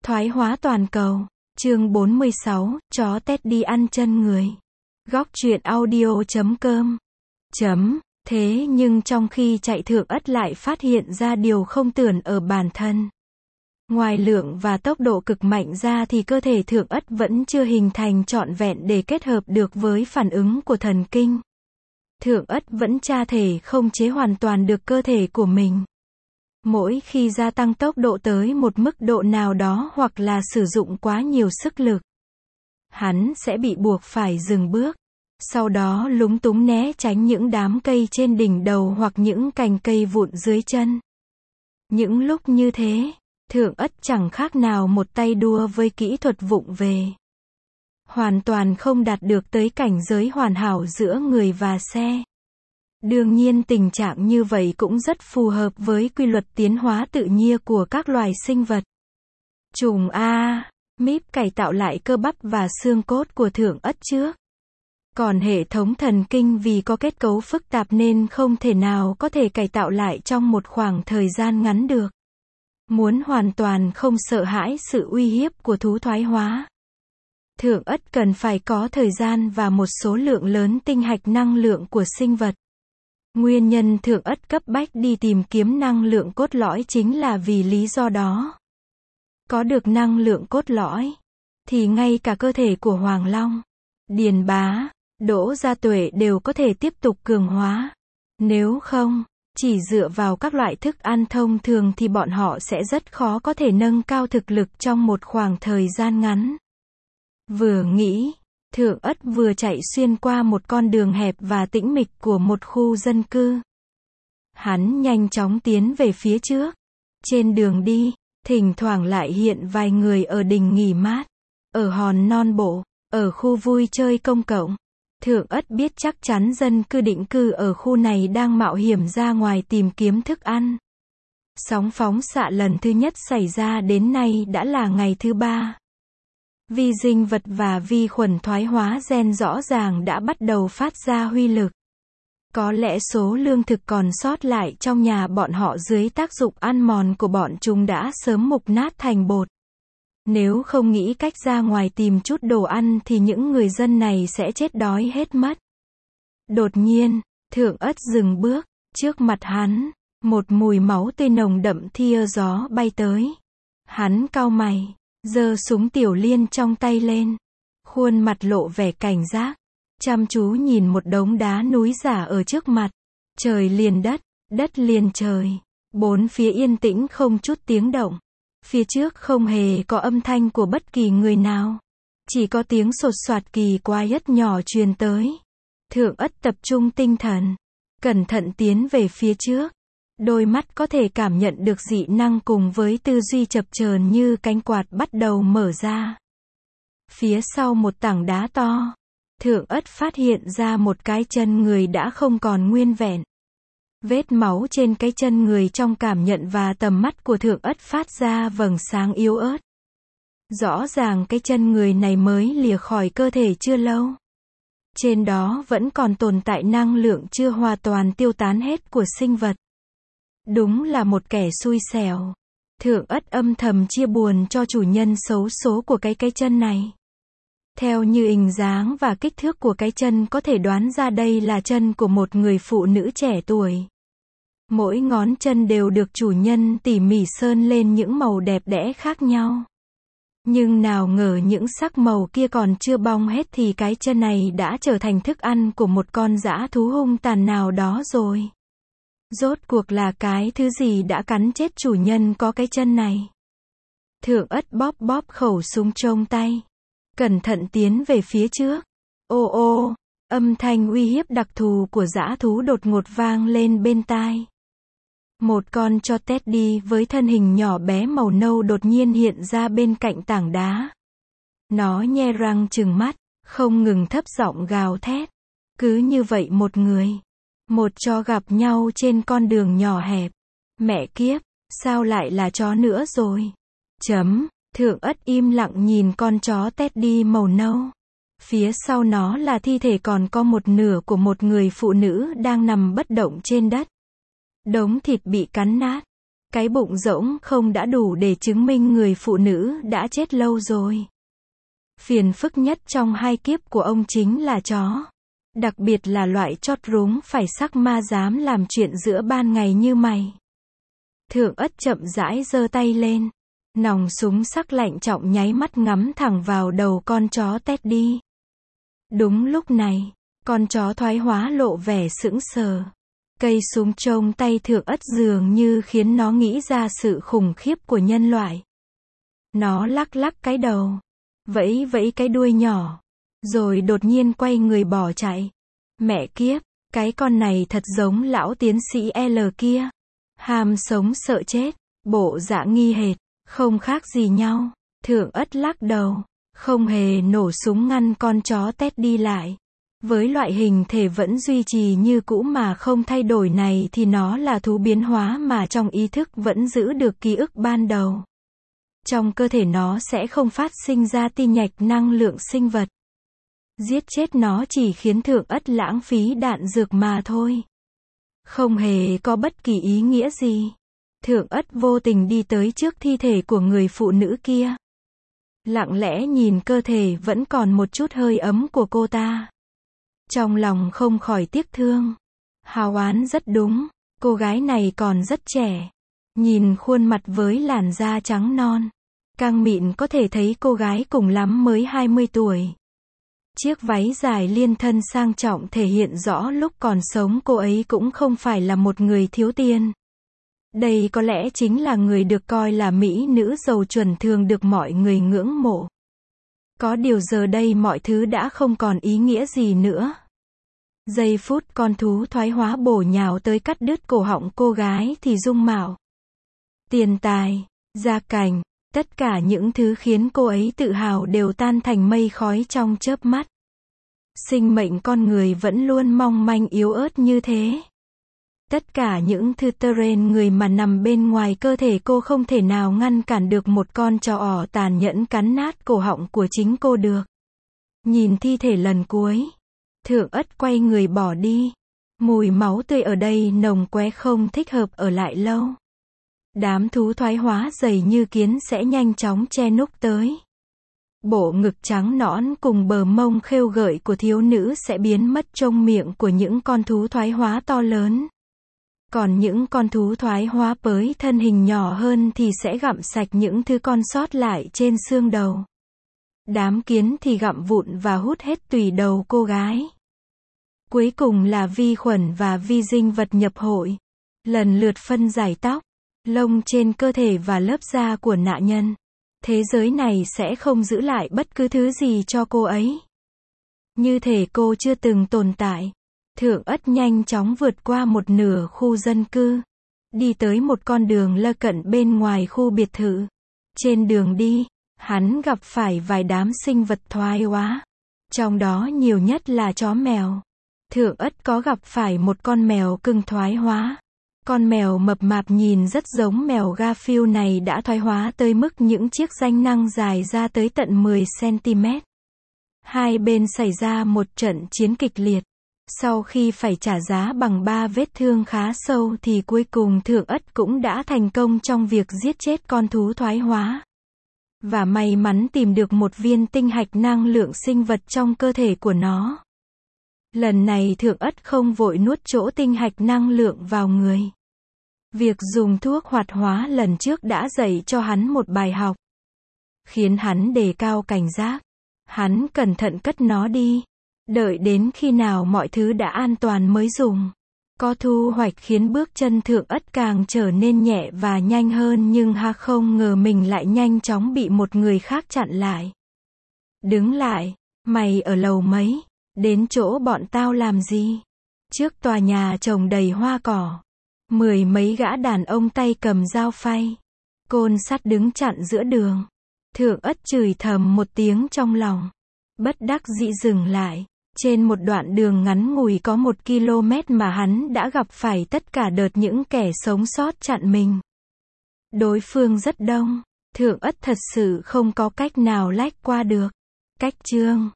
Thoái hóa toàn cầu. Chương 46, chó Teddy ăn chân người. Góc truyện audio.com. Thế nhưng trong khi chạy Thượng Ất lại phát hiện ra điều không tưởng ở bản thân. Ngoài lượng và tốc độ cực mạnh ra thì cơ thể Thượng Ất vẫn chưa hình thành trọn vẹn để kết hợp được với phản ứng của thần kinh. Thượng Ất vẫn cha thể không chế hoàn toàn được cơ thể của mình. Mỗi khi gia tăng tốc độ tới một mức độ nào đó hoặc là sử dụng quá nhiều sức lực, hắn sẽ bị buộc phải dừng bước. Sau đó lúng túng né tránh những đám cây trên đỉnh đầu hoặc những cành cây vụn dưới chân. Những lúc như thế, Thượng Ất chẳng khác nào một tay đua với kỹ thuật vụng về. Hoàn toàn không đạt được tới cảnh giới hoàn hảo giữa người và xe. Đương nhiên tình trạng như vậy cũng rất phù hợp với quy luật tiến hóa tự nhiên của các loài sinh vật. Trùng A. Míp cải tạo lại cơ bắp và xương cốt của Thượng Ất trước. Còn hệ thống thần kinh vì có kết cấu phức tạp nên không thể nào có thể cải tạo lại trong một khoảng thời gian ngắn được. Muốn hoàn toàn không sợ hãi sự uy hiếp của thú thoái hóa, Thượng Ất cần phải có thời gian và một số lượng lớn tinh hạch năng lượng của sinh vật. Nguyên nhân Thượng Ất cấp bách đi tìm kiếm năng lượng cốt lõi chính là vì lý do đó. Có được năng lượng cốt lõi, thì ngay cả cơ thể của Hoàng Long, Điền Bá, Đỗ Gia Tuệ đều có thể tiếp tục cường hóa. Nếu không, chỉ dựa vào các loại thức ăn thông thường thì bọn họ sẽ rất khó có thể nâng cao thực lực trong một khoảng thời gian ngắn. Vừa nghĩ, Thượng Ất vừa chạy xuyên qua một con đường hẹp và tĩnh mịch của một khu dân cư. Hắn nhanh chóng tiến về phía trước. Trên đường đi, thỉnh thoảng lại hiện vài người ở đình nghỉ mát, ở hòn non bộ, ở khu vui chơi công cộng. Thượng Ất biết chắc chắn dân cư định cư ở khu này đang mạo hiểm ra ngoài tìm kiếm thức ăn. Sóng phóng xạ lần thứ nhất xảy ra đến nay đã là ngày thứ 3. Vi sinh vật và vi khuẩn thoái hóa gen rõ ràng đã bắt đầu phát ra huy lực. Có lẽ số lương thực còn sót lại trong nhà bọn họ dưới tác dụng ăn mòn của bọn chúng đã sớm mục nát thành bột. Nếu không nghĩ cách ra ngoài tìm chút đồ ăn thì những người dân này sẽ chết đói hết mất. Đột nhiên, Thượng Ất dừng bước, trước mặt hắn, một mùi máu tươi nồng đậm thia gió bay tới. Hắn cau mày, giơ súng tiểu liên trong tay lên, khuôn mặt lộ vẻ cảnh giác, chăm chú nhìn một đống đá núi giả ở trước mặt. Trời liền đất, đất liền trời, bốn phía yên tĩnh không chút tiếng động. Phía trước không hề có âm thanh của bất kỳ người nào. Chỉ có tiếng sột soạt kỳ quái rất nhỏ truyền tới. Thượng Ất tập trung tinh thần, cẩn thận tiến về phía trước. Đôi mắt có thể cảm nhận được dị năng cùng với tư duy chập chờn như cánh quạt bắt đầu mở ra. Phía sau một tảng đá to, Thượng Ất phát hiện ra một cái chân người đã không còn nguyên vẹn. Vết máu trên cái chân người trong cảm nhận và tầm mắt của Thượng Ất phát ra vầng sáng yếu ớt. Rõ ràng cái chân người này mới lìa khỏi cơ thể chưa lâu. Trên đó vẫn còn tồn tại năng lượng chưa hoàn toàn tiêu tán hết của sinh vật. Đúng là một kẻ xui xẻo. Thượng Ất âm thầm chia buồn cho chủ nhân xấu số của cái chân này. Theo như hình dáng và kích thước của cái chân có thể đoán ra đây là chân của một người phụ nữ trẻ tuổi. Mỗi ngón chân đều được chủ nhân tỉ mỉ sơn lên những màu đẹp đẽ khác nhau. Nhưng nào ngờ những sắc màu kia còn chưa bong hết thì cái chân này đã trở thành thức ăn của một con dã thú hung tàn nào đó rồi. Rốt cuộc là cái thứ gì đã cắn chết chủ nhân có cái chân này? Thượng Ất bóp khẩu súng trong tay, cẩn thận tiến về phía trước. Ô ô, âm thanh uy hiếp đặc thù của dã thú đột ngột vang lên bên tai. Một con chó Teddy với thân hình nhỏ bé màu nâu đột nhiên hiện ra bên cạnh tảng đá. Nó nhe răng trừng mắt, không ngừng thấp giọng gào thét. Cứ như vậy một người, một chó gặp nhau trên con đường nhỏ hẹp. Mẹ kiếp, sao lại là chó nữa rồi? Thượng Ất im lặng nhìn con chó Teddy màu nâu. Phía sau nó là thi thể còn có một nửa của một người phụ nữ đang nằm bất động trên đất. Đống thịt bị cắn nát. Cái bụng rỗng không đã đủ để chứng minh người phụ nữ đã chết lâu rồi. Phiền phức nhất trong hai kiếp của ông chính là chó. Đặc biệt là loại chót rúng phải sắc ma dám làm chuyện giữa ban ngày như mày. Thượng Ất chậm rãi giơ tay lên. Nòng súng sắc lạnh trọng nháy mắt ngắm thẳng vào đầu con chó Teddy. Đúng lúc này, con chó thoái hóa lộ vẻ sững sờ. Cây súng trong tay Thượng Ất dường như khiến nó nghĩ ra sự khủng khiếp của nhân loại. Nó lắc lắc cái đầu, vẫy vẫy cái đuôi nhỏ, rồi đột nhiên quay người bỏ chạy. Mẹ kiếp, cái con này thật giống lão tiến sĩ L kia. Ham sống sợ chết, bộ dạng nghi hệt, không khác gì nhau. Thượng Ất lắc đầu, không hề nổ súng ngăn con chó Teddy lại. Với loại hình thể vẫn duy trì như cũ mà không thay đổi này thì nó là thú biến hóa mà trong ý thức vẫn giữ được ký ức ban đầu. Trong cơ thể nó sẽ không phát sinh ra ti nhạch năng lượng sinh vật. Giết chết nó chỉ khiến Thượng Ất lãng phí đạn dược mà thôi. Không hề có bất kỳ ý nghĩa gì. Thượng Ất vô tình đi tới trước thi thể của người phụ nữ kia. Lặng lẽ nhìn cơ thể vẫn còn một chút hơi ấm của cô ta. Trong lòng không khỏi tiếc thương. Hào oán rất đúng, cô gái này còn rất trẻ. Nhìn khuôn mặt với làn da trắng non, căng mịn có thể thấy cô gái cùng lắm mới 20 tuổi. Chiếc váy dài liên thân sang trọng thể hiện rõ lúc còn sống cô ấy cũng không phải là một người thiếu tiền. Đây có lẽ chính là người được coi là mỹ nữ giàu chuẩn thường được mọi người ngưỡng mộ. Có điều giờ đây mọi thứ đã không còn ý nghĩa gì nữa. Giây phút con thú thoái hóa bổ nhào tới cắt đứt cổ họng cô gái thì dung mạo, tiền tài, gia cảnh, tất cả những thứ khiến cô ấy tự hào đều tan thành mây khói trong chớp mắt. Sinh mệnh con người vẫn luôn mong manh yếu ớt như thế. Tất cả những thứ terrain người mà nằm bên ngoài cơ thể cô không thể nào ngăn cản được một con chó ỏ tàn nhẫn cắn nát cổ họng của chính cô được. Nhìn thi thể lần cuối, Thượng Ất quay người bỏ đi. Mùi máu tươi ở đây nồng quá không thích hợp ở lại lâu. Đám thú thoái hóa dày như kiến sẽ nhanh chóng che núc tới. Bộ ngực trắng nõn cùng bờ mông khêu gợi của thiếu nữ sẽ biến mất trong miệng của những con thú thoái hóa to lớn. Còn những con thú thoái hóa với thân hình nhỏ hơn thì sẽ gặm sạch những thứ còn sót lại trên xương đầu. Đám kiến thì gặm vụn và hút hết tủy đầu cô gái. Cuối cùng là vi khuẩn và vi sinh vật nhập hội. Lần lượt phân giải tóc, lông trên cơ thể và lớp da của nạn nhân. Thế giới này sẽ không giữ lại bất cứ thứ gì cho cô ấy. Như thể cô chưa từng tồn tại. Thượng Ất nhanh chóng vượt qua một nửa khu dân cư. Đi tới một con đường lân cận bên ngoài khu biệt thự. Trên đường đi, hắn gặp phải vài đám sinh vật thoái hóa. Trong đó nhiều nhất là chó mèo. Thượng Ất có gặp phải một con mèo cưng thoái hóa. Con mèo mập mạp nhìn rất giống mèo Garfield này đã thoái hóa tới mức những chiếc răng nanh dài ra tới tận 10 cm. Hai bên xảy ra một trận chiến kịch liệt. Sau khi phải trả giá bằng 3 vết thương khá sâu thì cuối cùng Thượng Ất cũng đã thành công trong việc giết chết con thú thoái hóa. Và may mắn tìm được một viên tinh hạch năng lượng sinh vật trong cơ thể của nó. Lần này Thượng Ất không vội nuốt chỗ tinh hạch năng lượng vào người. Việc dùng thuốc hoạt hóa lần trước đã dạy cho hắn một bài học. Khiến hắn đề cao cảnh giác. Hắn cẩn thận cất nó đi. Đợi đến khi nào mọi thứ đã an toàn mới dùng. Có thu hoạch khiến bước chân Thượng Ất càng trở nên nhẹ và nhanh hơn nhưng không ngờ mình lại nhanh chóng bị một người khác chặn lại. Đứng lại, mày ở lầu mấy? Đến chỗ bọn tao làm gì? Trước tòa nhà trồng đầy hoa cỏ. 10 mấy gã đàn ông tay cầm dao phay, côn sắt đứng chặn giữa đường. Thượng Ất chửi thầm một tiếng trong lòng. Bất đắc dĩ dừng lại. Trên một đoạn đường ngắn ngủi có 1 km mà hắn đã gặp phải tất cả đợt những kẻ sống sót chặn mình. Đối phương rất đông. Thượng Ất thật sự không có cách nào lách qua được. Cách chương